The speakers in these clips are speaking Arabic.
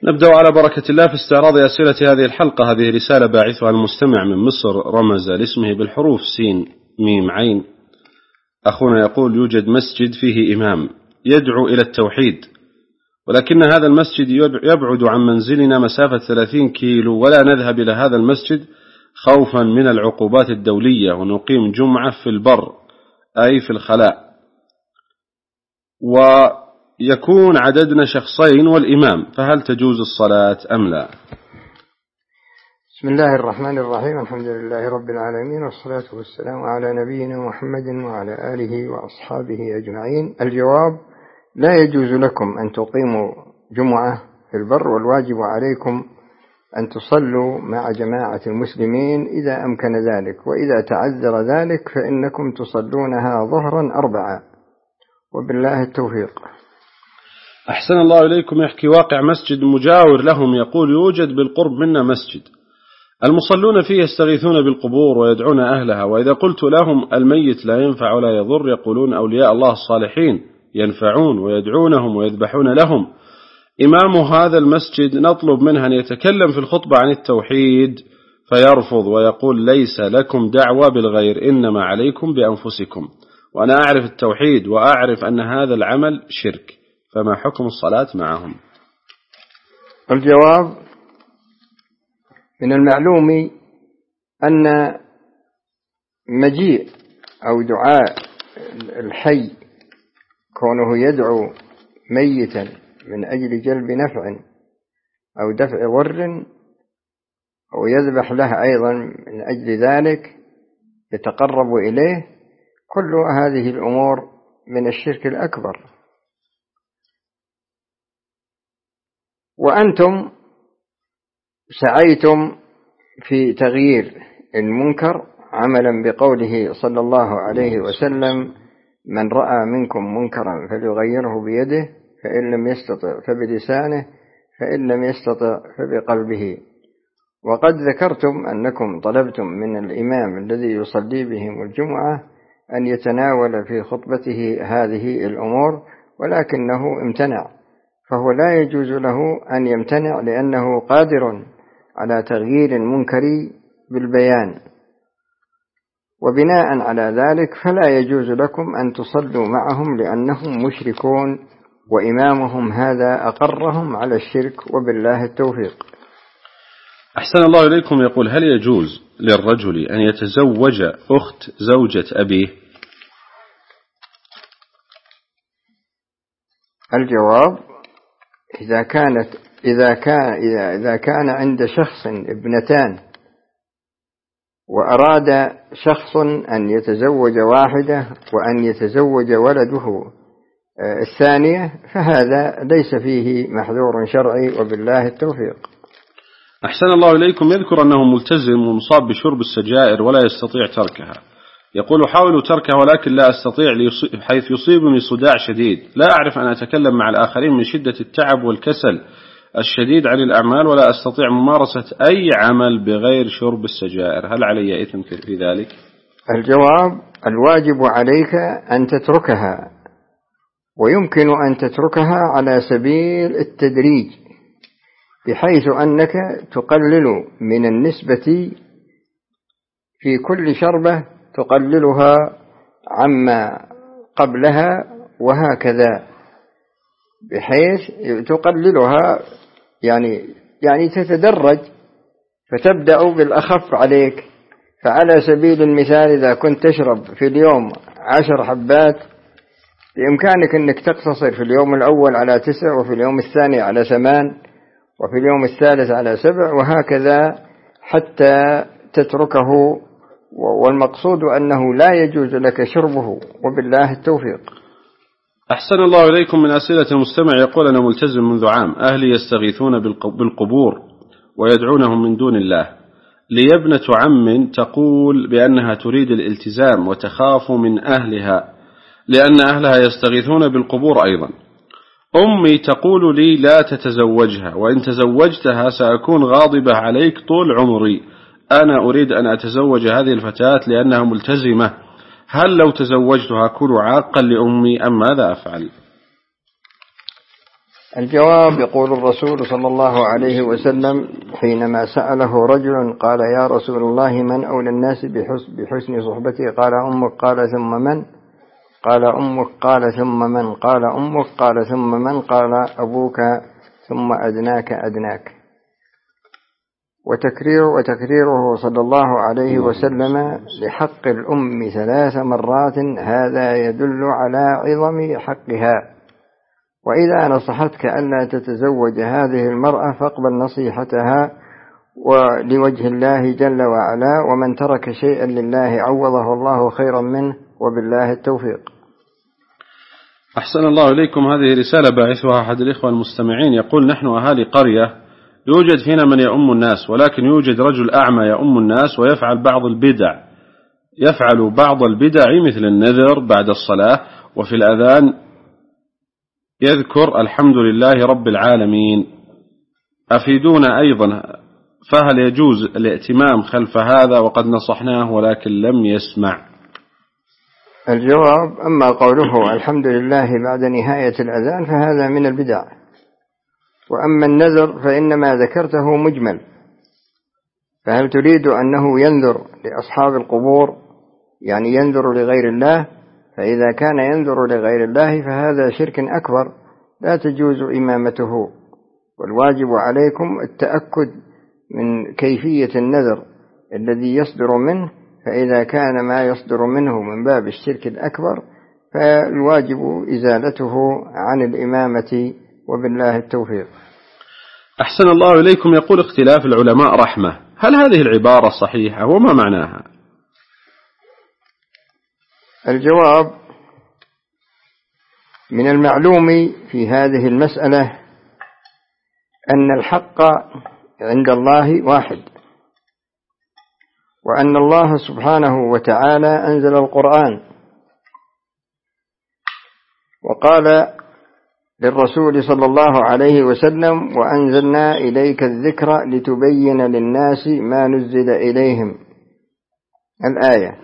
نبدأ على بركة الله في استعراض أسئلة هذه الحلقة. هذه رسالة باعثها المستمع من مصر، رمز لاسمه بالحروف سين ميم عين. أخونا يقول: يوجد مسجد فيه إمام يدعو إلى التوحيد، ولكن هذا المسجد يبعد عن منزلنا مسافة 30 كيلو، ولا نذهب إلى هذا المسجد خوفا من العقوبات الدولية، ونقيم جمعة في البر أي في الخلاء، ويكون عددنا شخصين والإمام، فهل تجوز الصلاة أم لا؟ بسم الله الرحمن الرحيم. الحمد لله رب العالمين، والصلاة والسلام على نبينا محمد وعلى آله وأصحابه أجمعين. الجواب: لا يجوز لكم أن تقيموا جمعة في البر، والواجب عليكم أن تصلوا مع جماعة المسلمين إذا أمكن ذلك، وإذا تعذر ذلك فإنكم تصلونها ظهرا 4، وبالله التوفيق. أحسن الله إليكم. يحكي واقع مسجد مجاور لهم، يقول: يوجد بالقرب منا مسجد، المصلون فيه يستغيثون بالقبور ويدعون أهلها، وإذا قلت لهم الميت لا ينفع ولا يضر، يقولون أولياء الله الصالحين ينفعون ويدعونهم ويذبحون لهم. إمام هذا المسجد نطلب منه أن يتكلم في الخطبة عن التوحيد فيرفض ويقول: ليس لكم دعوة بالغير، إنما عليكم بأنفسكم، وأنا أعرف التوحيد وأعرف أن هذا العمل شرك، فما حكم الصلاة معهم؟ الجواب: من المعلوم أن مجيء أو دعاء الحي، كونه يدعو ميتا من أجل جلب نفع أو دفع ضر، أو يذبح له أيضا من أجل ذلك يتقرب إليه، كل هذه الأمور من الشرك الأكبر. وأنتم سعيتم في تغيير المنكر عملا بقوله صلى الله عليه وسلم: من رأى منكم منكرا فليغيره بيده، فإن لم يستطع فبلسانه، فإن لم يستطع فبقلبه. وقد ذكرتم أنكم طلبتم من الإمام الذي يصلي بهم الجمعة أن يتناول في خطبته هذه الأمور، ولكنه امتنع، فهو لا يجوز له أن يمتنع، لأنه قادر على تغيير المنكر بالبيان. وبناء على ذلك فلا يجوز لكم أن تصلوا معهم، لأنهم مشركون، وإمامهم هذا أقرهم على الشرك، وبالله التوفيق. أحسن الله إليكم. يقول: هل يجوز للرجل أن يتزوج أخت زوجة أبيه؟ الجواب: إذا كان عند شخص ابنتان، وأراد شخص أن يتزوج واحدة وأن يتزوج ولده الثانية، فهذا ليس فيه محذور شرعي، وبالله التوفيق. أحسن الله إليكم. يذكر أنه ملتزم ومصاب بشرب السجائر ولا يستطيع تركها، يقول: حاول تركها ولكن لا أستطيع، حيث يصيبني صداع شديد، لا أعرف أن أتكلم مع الآخرين من شدة التعب والكسل الشديد عن الأعمال، ولا أستطيع ممارسة أي عمل بغير شرب السجائر، هل علي إثم في ذلك؟ الجواب: الواجب عليك أن تتركها، ويمكن أن تتركها على سبيل التدريج، بحيث أنك تقلل من النسبة في كل شربة، تقللها عما قبلها، وهكذا، بحيث تقللها يعني تتدرج، فتبدأ بالأخف عليك. فعلى سبيل المثال، إذا كنت تشرب في اليوم 10 حبات، بإمكانك أنك تقتصر في اليوم الأول على 9، وفي اليوم الثاني على 8، وفي اليوم الثالث على 7، وهكذا حتى تتركه. والمقصود أنه لا يجوز لك شربه، وبالله التوفيق. أحسن الله إليكم. من أسئلة المستمع يقول: أنا ملتزم منذ عام، أهلي يستغيثون بالقبور ويدعونهم من دون الله، لي ابنة عم تقول بأنها تريد الالتزام وتخاف من أهلها، لأن أهلها يستغيثون بالقبور أيضا. أمي تقول لي: لا تتزوجها، وإن تزوجتها سأكون غاضبة عليك طول عمري، أنا أريد أن أتزوج هذه الفتاة لأنها ملتزمة، هل لو تزوجتها أكون عاقا لأمي أم ماذا أفعل؟ الجواب: يقول الرسول صلى الله عليه وسلم حينما سأله رجل قال: يا رسول الله، من أولى الناس بحسن صحبتي؟ قال: أمك. قال: ثم من؟ قال: أمك. قال: ثم من؟ قال: أمك. قال: ثم من؟ قال: أبوك، ثم أدناك أدناك. وتكريره صلى الله عليه وسلم لحق الأم 3 مرات هذا يدل على عظم حقها. وإذا نصحتك ألا تتزوج هذه المرأة فاقبل نصيحتها ولوجه الله جل وعلا، ومن ترك شيئا لله عوضه الله خيرا منه، وبالله التوفيق. أحسن الله إليكم. هذه رسالة باعثها أحد الإخوة المستمعين يقول: نحن أهالي قرية يوجد فينا من يؤم الناس، ولكن يوجد رجل أعمى يؤم الناس ويفعل بعض البدع مثل النذر بعد الصلاة، وفي الأذان يذكر الحمد لله رب العالمين. أفيدونا أيضا، فهل يجوز الائتمام خلف هذا وقد نصحناه ولكن لم يسمع؟ الجواب: أما قوله الحمد لله بعد نهاية الأذان فهذا من البدع، وأما النذر فإنما ذكرته مجمل، فهل تريد أنه ينذر لأصحاب القبور، يعني ينذر لغير الله؟ فإذا كان ينذر لغير الله فهذا شرك أكبر لا تجوز إمامته، والواجب عليكم التأكد من كيفية النذر الذي يصدر منه، فإذا كان ما يصدر منه من باب الشرك الأكبر فالواجب إزالته عن الإمامة، وبالله التوفيق. أحسن الله إليكم. يقول: اختلاف العلماء رحمة، هل هذه العبارة صحيحة وما معناها؟ الجواب: من المعلوم في هذه المسألة أن الحق عند الله واحد، وأن الله سبحانه وتعالى أنزل القرآن وقال للرسول صلى الله عليه وسلم: وأنزلنا إليك الذكر لتبين للناس ما نزل إليهم، الآية.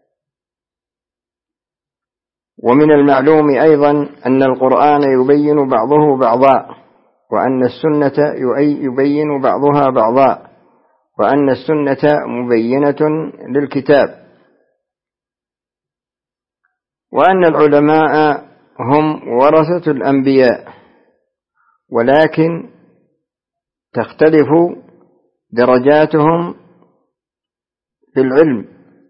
ومن المعلوم أيضا أن القرآن يبين بعضه بعضا، وأن السنة يبين بعضها بعضا، وأن السنة مبينة للكتاب، وأن العلماء هم ورثة الأنبياء، ولكن تختلف درجاتهم في العلم،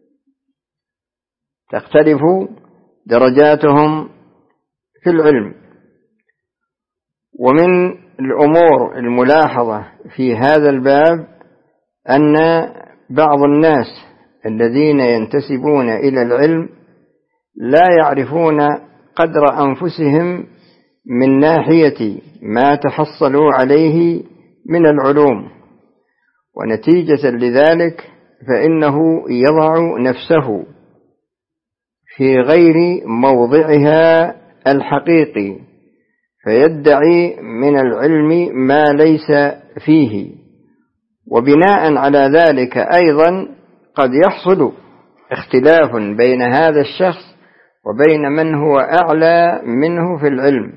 ومن الأمور الملاحظة في هذا الباب أن بعض الناس الذين ينتسبون إلى العلم لا يعرفون قدر أنفسهم من ناحية ما تحصلوا عليه من العلوم، ونتيجة لذلك فإنه يضع نفسه في غير موضعها الحقيقي، فيدعي من العلم ما ليس فيه، وبناء على ذلك أيضا قد يحصل اختلاف بين هذا الشخص وبين من هو أعلى منه في العلم.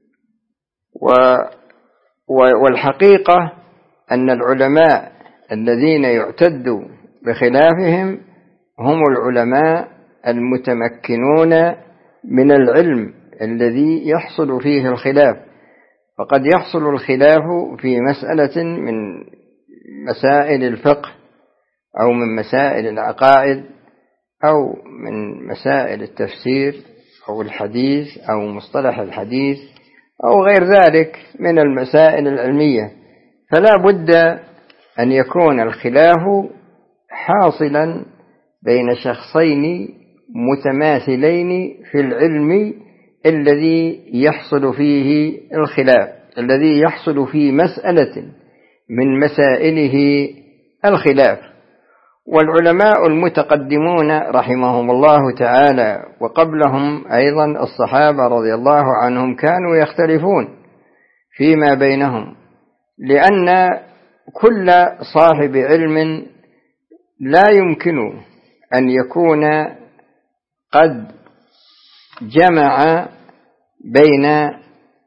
والحقيقة أن العلماء الذين يعتد بخلافهم هم العلماء المتمكنون من العلم الذي يحصل فيه الخلاف، فقد يحصل الخلاف في مسألة من مسائل الفقه أو من مسائل العقائد أو من مسائل التفسير أو الحديث أو مصطلح الحديث أو غير ذلك من المسائل العلمية، فلا بد أن يكون الخلاف حاصلا بين شخصين متماثلين في العلم الذي يحصل فيه الخلاف، الذي يحصل في مسألة من مسائله الخلاف. والعلماء المتقدمون رحمهم الله تعالى وقبلهم أيضا الصحابة رضي الله عنهم كانوا يختلفون فيما بينهم، لأن كل صاحب علم لا يمكن أن يكون قد جمع بين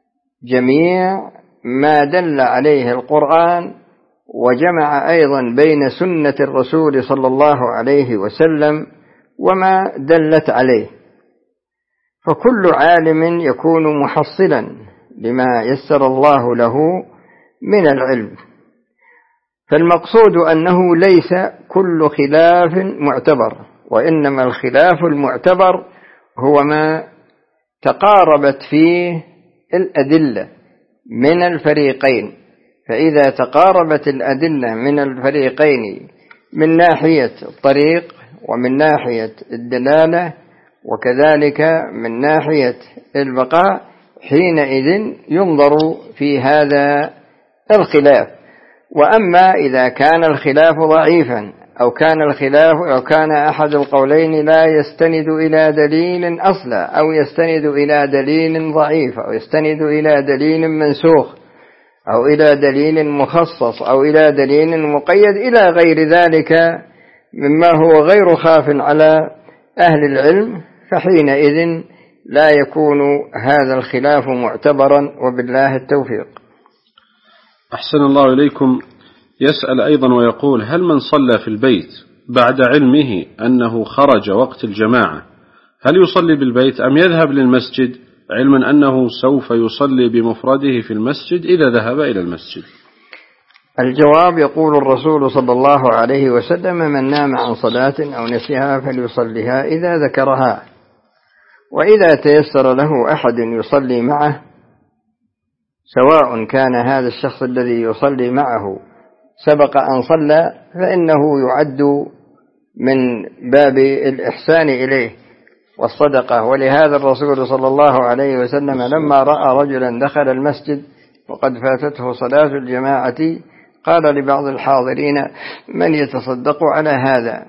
جميع ما دل عليه القرآن، وجمع أيضا بين سنة الرسول صلى الله عليه وسلم وما دلت عليه. فكل عالم يكون محصلا لما يسر الله له من العلم. فالمقصود أنه ليس كل خلاف معتبر، وإنما الخلاف المعتبر هو ما تقاربت فيه الأدلة من الفريقين. فإذا تقاربت الأدلة من الفريقين من ناحية الطريق ومن ناحية الدلالة وكذلك من ناحية البقاء، حينئذ ينظر في هذا الخلاف. وأما إذا كان الخلاف ضعيفا أو كان أحد القولين لا يستند إلى دليل أصلا، أو يستند إلى دليل ضعيف، أو يستند إلى دليل منسوخ، أو إلى دليل مخصص، أو إلى دليل مقيد إلى غير ذلك مما هو غير خاف على أهل العلم، فحينئذ لا يكون هذا الخلاف معتبرا، وبالله التوفيق. أحسن الله إليكم. يسأل أيضا ويقول: هل من صلى في البيت بعد علمه أنه خرج وقت الجماعة هل يصلي بالبيت أم يذهب للمسجد، علما أنه سوف يصلي بمفرده في المسجد إذا ذهب إلى المسجد؟ الجواب: يقول الرسول صلى الله عليه وسلم: من نام عن صلاة أو نسيها فليصليها إذا ذكرها. وإذا تيسر له أحد يصلي معه، سواء كان هذا الشخص الذي يصلي معه سبق أن صلى، فإنه يعد من باب الإحسان إليه والصدقة. ولهذا الرسول صلى الله عليه وسلم لما رأى رجلا دخل المسجد وقد فاتته صلاة الجماعة قال لبعض الحاضرين: من يتصدق على هذا؟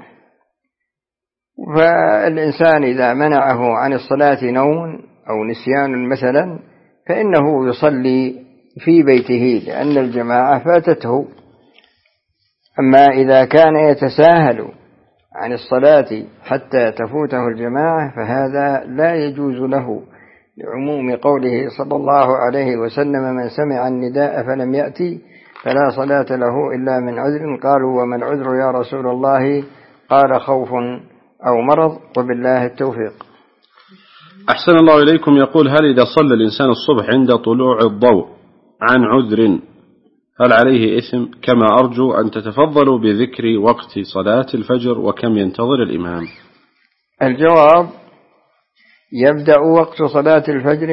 فالإنسان إذا منعه عن الصلاة نوم أو نسيان مثلا فإنه يصلي في بيته لأن الجماعة فاتته. أما إذا كان يتساهل عن الصلاة حتى تفوته الجماعة فهذا لا يجوز له، لعموم قوله صلى الله عليه وسلم: من سمع النداء فلم يأتي فلا صلاة له إلا من عذر. قالوا: وما العذر يا رسول الله؟ قال: خوف أو مرض، وبالله التوفيق. أحسن الله إليكم. يقول: هل إذا صلى الإنسان الصبح عند طلوع الضوء عن عذر هل عليه إثم؟ كما أرجو أن تتفضلوا بذكر وقت صلاة الفجر وكم ينتظر الإمام. الجواب: يبدأ وقت صلاة الفجر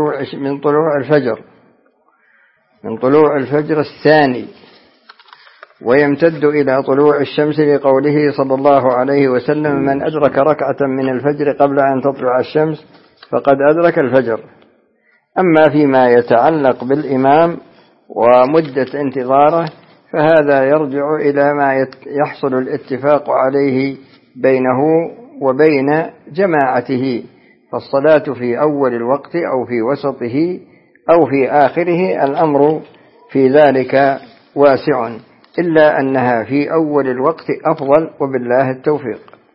من طلوع الفجر الثاني، ويمتد إلى طلوع الشمس، لقوله صلى الله عليه وسلم: من أدرك ركعة من الفجر قبل أن تطلع الشمس فقد أدرك الفجر. أما فيما يتعلق بالإمام ومدة انتظاره فهذا يرجع إلى ما يحصل الاتفاق عليه بينه وبين جماعته، فالصلاة في أول الوقت أو في وسطه أو في آخره الأمر في ذلك واسع، إلا أنها في أول الوقت أفضل، وبالله التوفيق.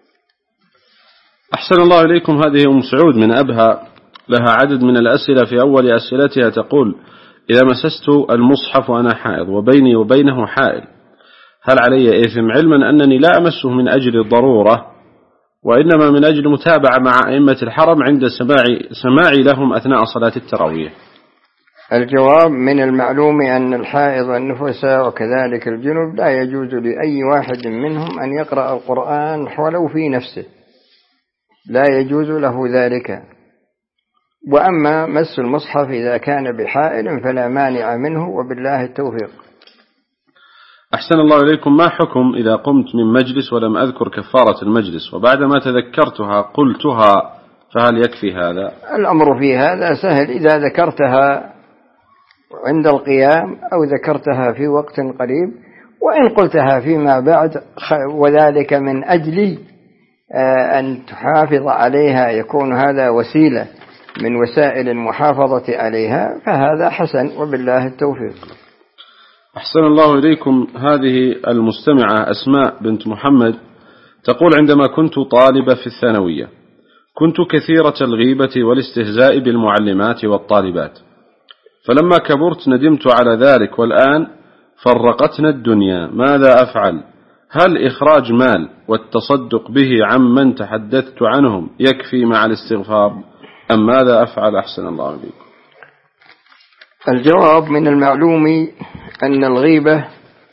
أحسن الله إليكم. هذه أم سعود من أبها، لها عدد من الأسئلة. في أول أسئلتها تقول: إذا مسست المصحف وأنا حائض وبيني وبينه حائل هل علي إثم، علما أنني لا أمسه من أجل الضرورة وإنما من أجل متابعة مع أئمة الحرم عند سماعي لهم أثناء صلاة التراويح؟ الجواب: من المعلوم أن الحائض والنفساء وكذلك الجنب لا يجوز لأي واحد منهم أن يقرأ القرآن ولو في نفسه، لا يجوز له ذلك. وأما مس المصحف إذا كان بحائل فلا مانع منه، وبالله التوفيق. أحسن الله إليكم. ما حكم إذا قمت من مجلس ولم أذكر كفارة المجلس وبعدما تذكرتها قلتها، فهل يكفي هذا؟ الأمر في هذا سهل، إذا ذكرتها عند القيام أو ذكرتها في وقت قريب، وإن قلتها فيما بعد وذلك من أجل أن تحافظ عليها يكون هذا وسيلة من وسائل المحافظة عليها، فهذا حسن، وبالله التوفيق. أحسن الله إليكم. هذه المستمعة أسماء بنت محمد تقول: عندما كنت طالبة في الثانوية كنت كثيرة الغيبة والاستهزاء بالمعلمات والطالبات، فلما كبرت ندمت على ذلك، والآن فرقتنا الدنيا، ماذا أفعل؟ هل إخراج مال والتصدق به عمن تحدثت عنهم يكفي مع الاستغفار، أم ماذا أفعل؟ أحسن الله إليكم. الجواب: من المعلوم أن الغيبة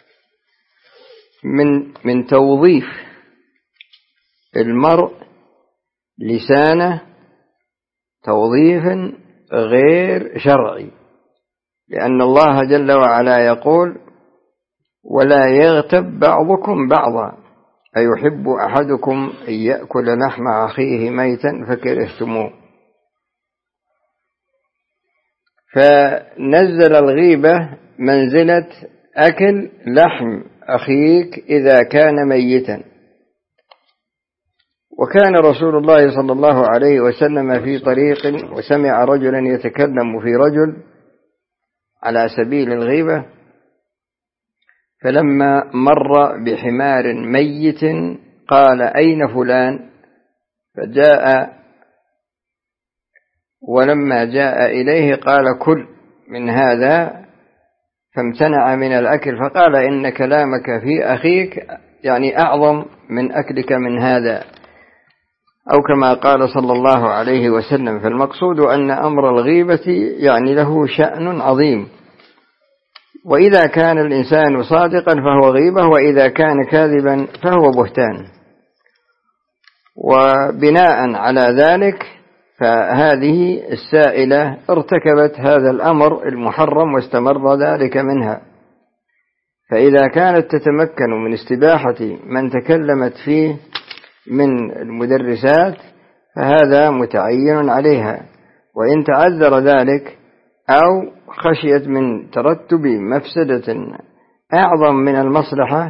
من توظيف المرء لسانه توظيف غير شرعي، لأن الله جل وعلا يقول: ولا يغتب بعضكم بعضا أيحب أحدكم أن يأكل لحم أخيه ميتا فكرهتموه. فنزل الغيبة منزلة أكل لحم أخيك إذا كان ميتا. وكان رسول الله صلى الله عليه وسلم في طريق وسمع رجلا يتكلم في رجل على سبيل الغيبة، فلما مر بحمار ميت قال: أين فلان؟ فجاء، ولما جاء إليه قال: كل من هذا، فامتنع من الأكل، فقال: إن كلامك في أخيك يعني أعظم من أكلك من هذا، أو كما قال صلى الله عليه وسلم. فالمقصود أن أمر الغيبة يعني له شأن عظيم، وإذا كان الإنسان صادقا فهو غيبة، وإذا كان كاذبا فهو بهتان. وبناء على ذلك فهذه السائلة ارتكبت هذا الأمر المحرم واستمر ذلك منها. فإذا كانت تتمكن من استباحة من تكلمت فيه من المدرسات فهذا متعين عليها، وإن تعذر ذلك أو خشيت من ترتب مفسدة أعظم من المصلحة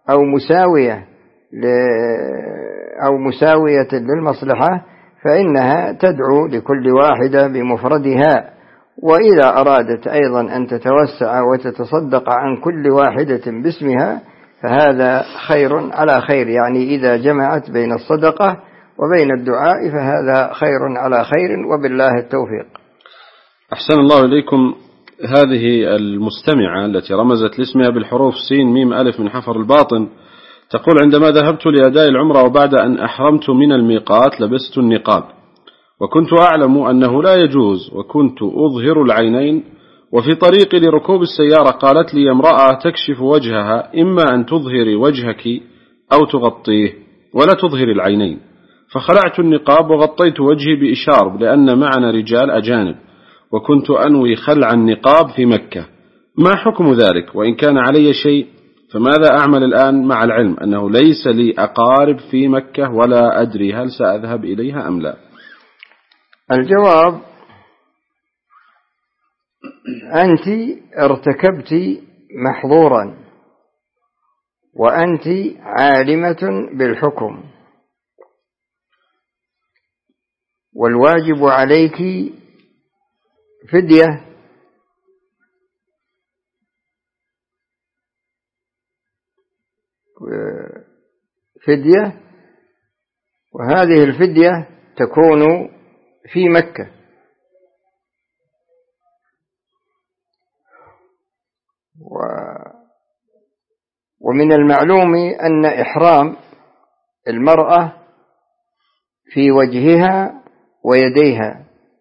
أو مساوية للمصلحة فإنها تدعو لكل واحدة بمفردها. وإذا أرادت أيضا أن تتوسع وتتصدق عن كل واحدة باسمها فهذا خير على خير، يعني إذا جمعت بين الصدقة وبين الدعاء فهذا خير على خير، وبالله التوفيق. أحسن الله إليكم. هذه المستمعة التي رمزت لاسمها بالحروف سين ميم ألف من حفر الباطن تقول: عندما ذهبت لأداء العمرة وبعد أن أحرمت من الميقات لبست النقاب، وكنت أعلم أنه لا يجوز، وكنت أظهر العينين، وفي طريقي لركوب السيارة قالت لي امرأة تكشف وجهها: إما أن تظهري وجهك أو تغطيه ولا تظهري العينين، فخلعت النقاب وغطيت وجهي بإشارة لأن معنا رجال أجانب، وكنت أنوي خلع النقاب في مكة. ما حكم ذلك؟ وإن كان علي شيء فماذا أعمل الآن مع العلم أنه ليس لي أقارب في مكة ولا أدري هل سأذهب إليها أم لا؟ الجواب: أنت ارتكبت محظورا، وأنت عالمة بالحكم، والواجب عليك فدية، وهذه الفدية تكون في مكة. ومن المعلوم أن إحرام المرأة في وجهها ويديها،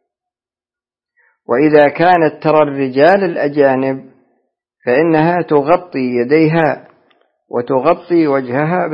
وإذا كانت ترى الرجال الأجانب فإنها تغطي يديها وتغطي وجهها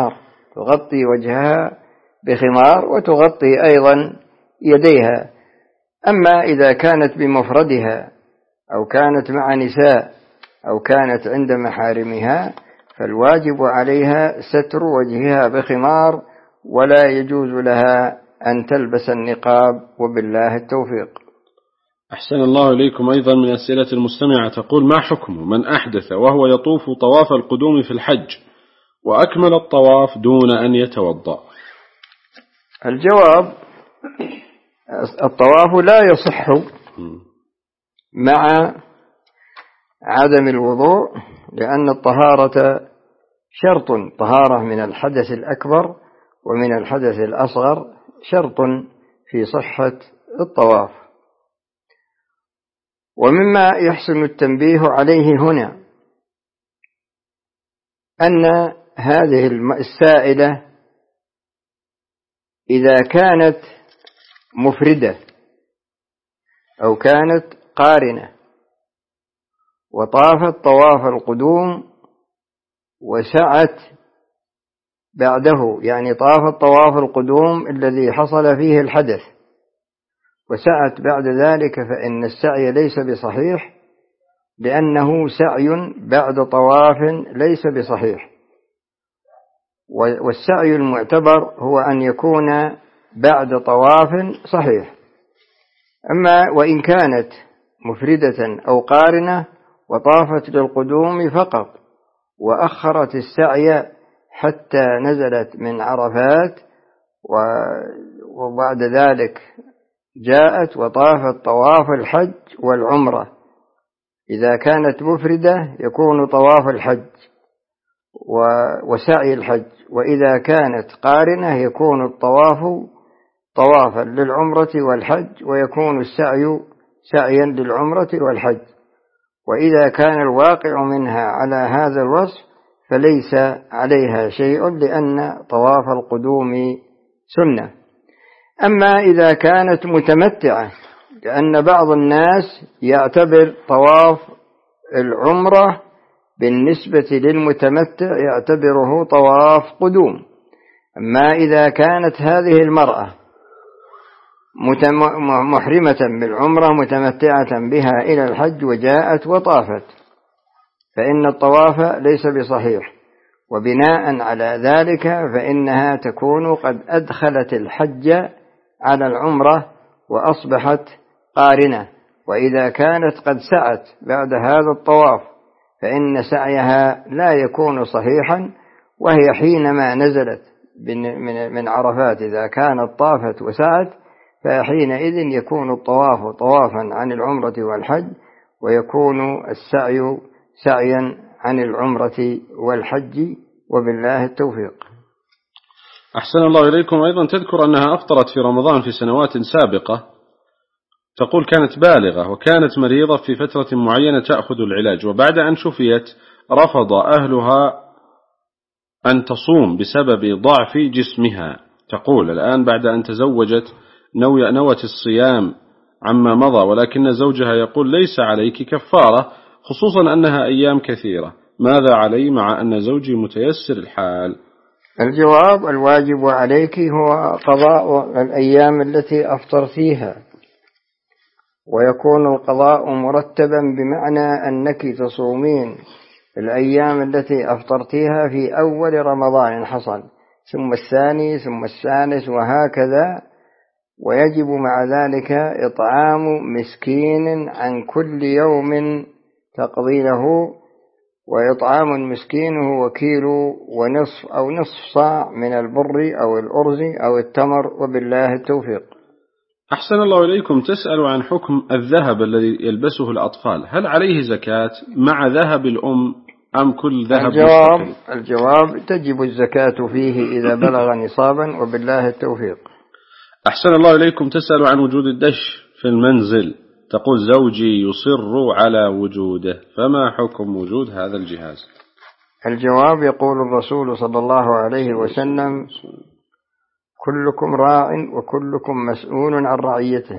بخمار، وتغطي أيضا يديها. أما إذا كانت بمفردها أو كانت مع نساء أو كانت عند محارمها فالواجب عليها ستر وجهها بخمار، ولا يجوز لها أن تلبس النقاب، وبالله التوفيق. أحسن الله إليكم. أيضا من أسئلة المستمعة تقول: ما حكم من أحدث وهو يطوف طواف القدوم في الحج وأكمل الطواف دون أن يتوضأ؟ الجواب: الطواف لا يصح مع عدم الوضوء، لأن الطهارة شرط، طهارة من الحدث الأكبر ومن الحدث الأصغر شرط في صحة الطواف. ومما يحسن التنبيه عليه هنا أن هذه السائلة إذا كانت مفردة أو كانت قارنة وطافت طواف القدوم وسعت بعده، يعني طافت طواف القدوم الذي حصل فيه الحدث وسعت بعد ذلك، فإن السعي ليس بصحيح، لأنه سعي بعد طواف ليس بصحيح. والسعي المعتبر هو أن يكون بعد طواف صحيح. أما وإن كانت مفردة أو قارنة وطافت للقدوم فقط وأخرت السعي حتى نزلت من عرفات وبعد ذلك جاءت وطافت طواف الحج والعمرة، إذا كانت مفردة يكون طواف الحج وسعي الحج، وإذا كانت قارنة يكون الطواف طوافا للعمرة والحج ويكون السعي سعيا للعمرة والحج. وإذا كان الواقع منها على هذا الوصف فليس عليها شيء، لأن طواف القدوم سنة. أما إذا كانت متمتعة، لأن بعض الناس يعتبر طواف العمرة بالنسبة للمتمتع يعتبره طواف قدوم. أما إذا كانت هذه المرأة محرمة بالعمرة متمتعة بها إلى الحج وجاءت وطافت، فإن الطواف ليس بصحيح، وبناء على ذلك فإنها تكون قد أدخلت الحج على العمرة وأصبحت قارنة. وإذا كانت قد سعت بعد هذا الطواف فإن سعيها لا يكون صحيحا، وهي حينما نزلت من عرفات إذا كانت طافت وسعت فحينئذ يكون الطواف طوافا عن العمرة والحج، ويكون السعي سعيا عن العمرة والحج، وبالله التوفيق. أحسن الله إليكم. أيضا تذكر أنها أفطرت في رمضان في سنوات سابقة، تقول كانت بالغة وكانت مريضة في فترة معينة تأخذ العلاج، وبعد أن شفيت رفض أهلها أن تصوم بسبب ضعف جسمها. تقول الآن بعد أن تزوجت نوت الصيام عما مضى، ولكن زوجها يقول ليس عليك كفارة، خصوصا أنها أيام كثيرة، ماذا علي مع أن زوجي متيسر الحال؟ الجواب: الواجب عليك هو قضاء الأيام التي أفطرتيها، ويكون القضاء مرتبا بمعنى أنك تصومين الأيام التي أفطرتيها في أول رمضان حصل، ثم الثاني، ثم الثالث، وهكذا. ويجب مع ذلك إطعام مسكين عن كل يوم تقضيله، وإطعام المسكين هو كيلو ونصف أو نصف صاع من البر أو الأرز أو التمر، وبالله التوفيق. أحسن الله إليكم. تسأل عن حكم الذهب الذي يلبسه الأطفال، هل عليه زكاة مع ذهب الأم أم كل ذهب مستقل؟ الجواب: تجب الزكاة فيه إذا بلغ نصابا، وبالله التوفيق. أحسن الله إليكم. تسأل عن وجود الدش في المنزل، تقول زوجي يصر على وجوده، فما حكم وجود هذا الجهاز؟ الجواب: يقول الرسول صلى الله عليه وسلم: كلكم راع وكلكم مسؤول عن رعيته.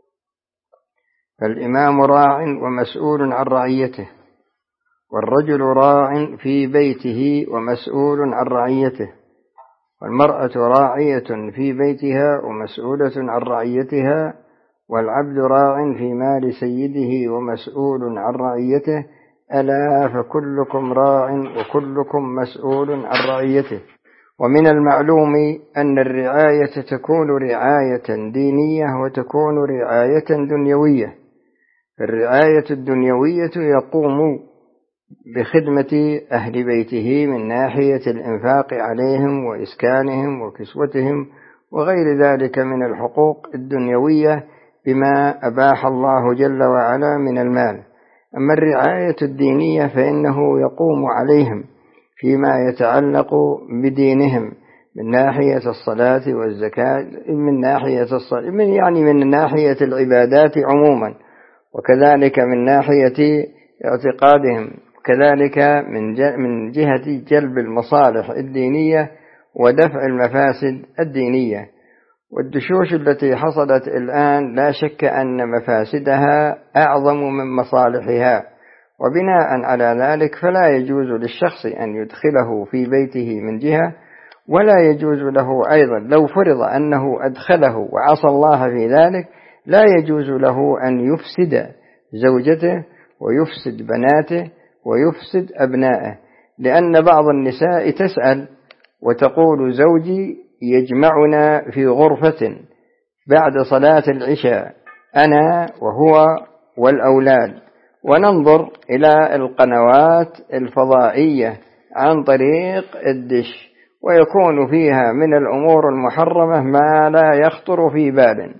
فالإمام راع ومسؤول عن رعيته، والرجل راع في بيته ومسؤول عن رعيته، والمرأة راعية في بيتها ومسؤولة عن رعيتها، والعبد راع في مال سيده ومسؤول عن رعيته. ألا فكلكم راع وكلكم مسؤول عن رعيته. ومن المعلوم أن الرعاية تكون رعاية دينية وتكون رعاية دنيوية. الرعاية الدنيوية يقوم بخدمة أهل بيته من ناحية الإنفاق عليهم وإسكانهم وكسوتهم وغير ذلك من الحقوق الدنيوية بما أباح الله جل وعلا من المال. أما الرعاية الدينية فإنه يقوم عليهم فيما يتعلق بدينهم من ناحية الصلاة والزكاة، من ناحية من ناحية العبادات عموما، وكذلك من ناحية اعتقادهم، وكذلك من جهة جلب المصالح الدينية ودفع المفاسد الدينية. والدشوش التي حصلت الآن لا شك أن مفاسدها أعظم من مصالحها، وبناء على ذلك فلا يجوز للشخص أن يدخله في بيته من جهة، ولا يجوز له أيضا لو فرض أنه أدخله وعصى الله في ذلك لا يجوز له أن يفسد زوجته ويفسد بناته ويفسد أبنائه، لأن بعض النساء تسأل وتقول: زوجي يجمعنا في غرفة بعد صلاة العشاء أنا وهو والأولاد، وننظر إلى القنوات الفضائية عن طريق الدش، ويكون فيها من الأمور المحرمة ما لا يخطر في بال،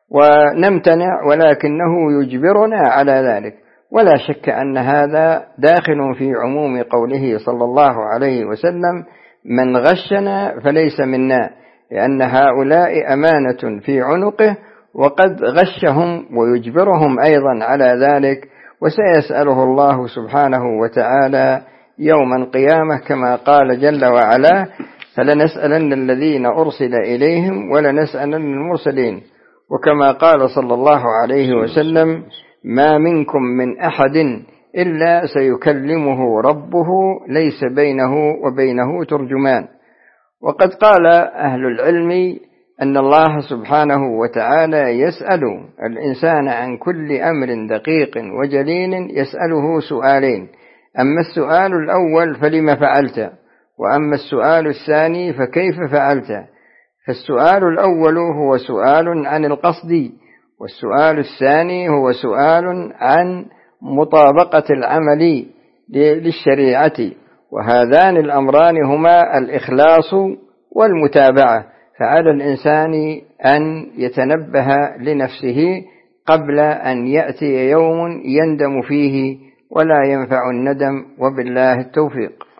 ونمتنع ولكنه يجبرنا على ذلك. ولا شك أن هذا داخل في عموم قوله صلى الله عليه وسلم: من غشنا فليس منا، لأن هؤلاء أمانة في عنقه وقد غشهم ويجبرهم أيضا على ذلك، وسيسأله الله سبحانه وتعالى يوم القيامة كما قال جل وعلا: فلنسألن الذين أرسل إليهم ولنسألن المرسلين. وكما قال صلى الله عليه وسلم: ما منكم من أحد إلا سيكلمه ربه ليس بينه وبينه ترجمان. وقد قال أهل العلم أن الله سبحانه وتعالى يسأل الإنسان عن كل أمر دقيق وجليل، يسأله سؤالين: أما السؤال الأول فلما فعلت، وأما السؤال الثاني فكيف فعلت. فالسؤال الأول هو سؤال عن القصد، والسؤال الثاني هو سؤال عن مطابقة العمل للشريعة، وهذان الأمران هما الإخلاص والمتابعة. فعلى الإنسان أن يتنبه لنفسه قبل أن يأتي يوم يندم فيه ولا ينفع الندم، وبالله التوفيق.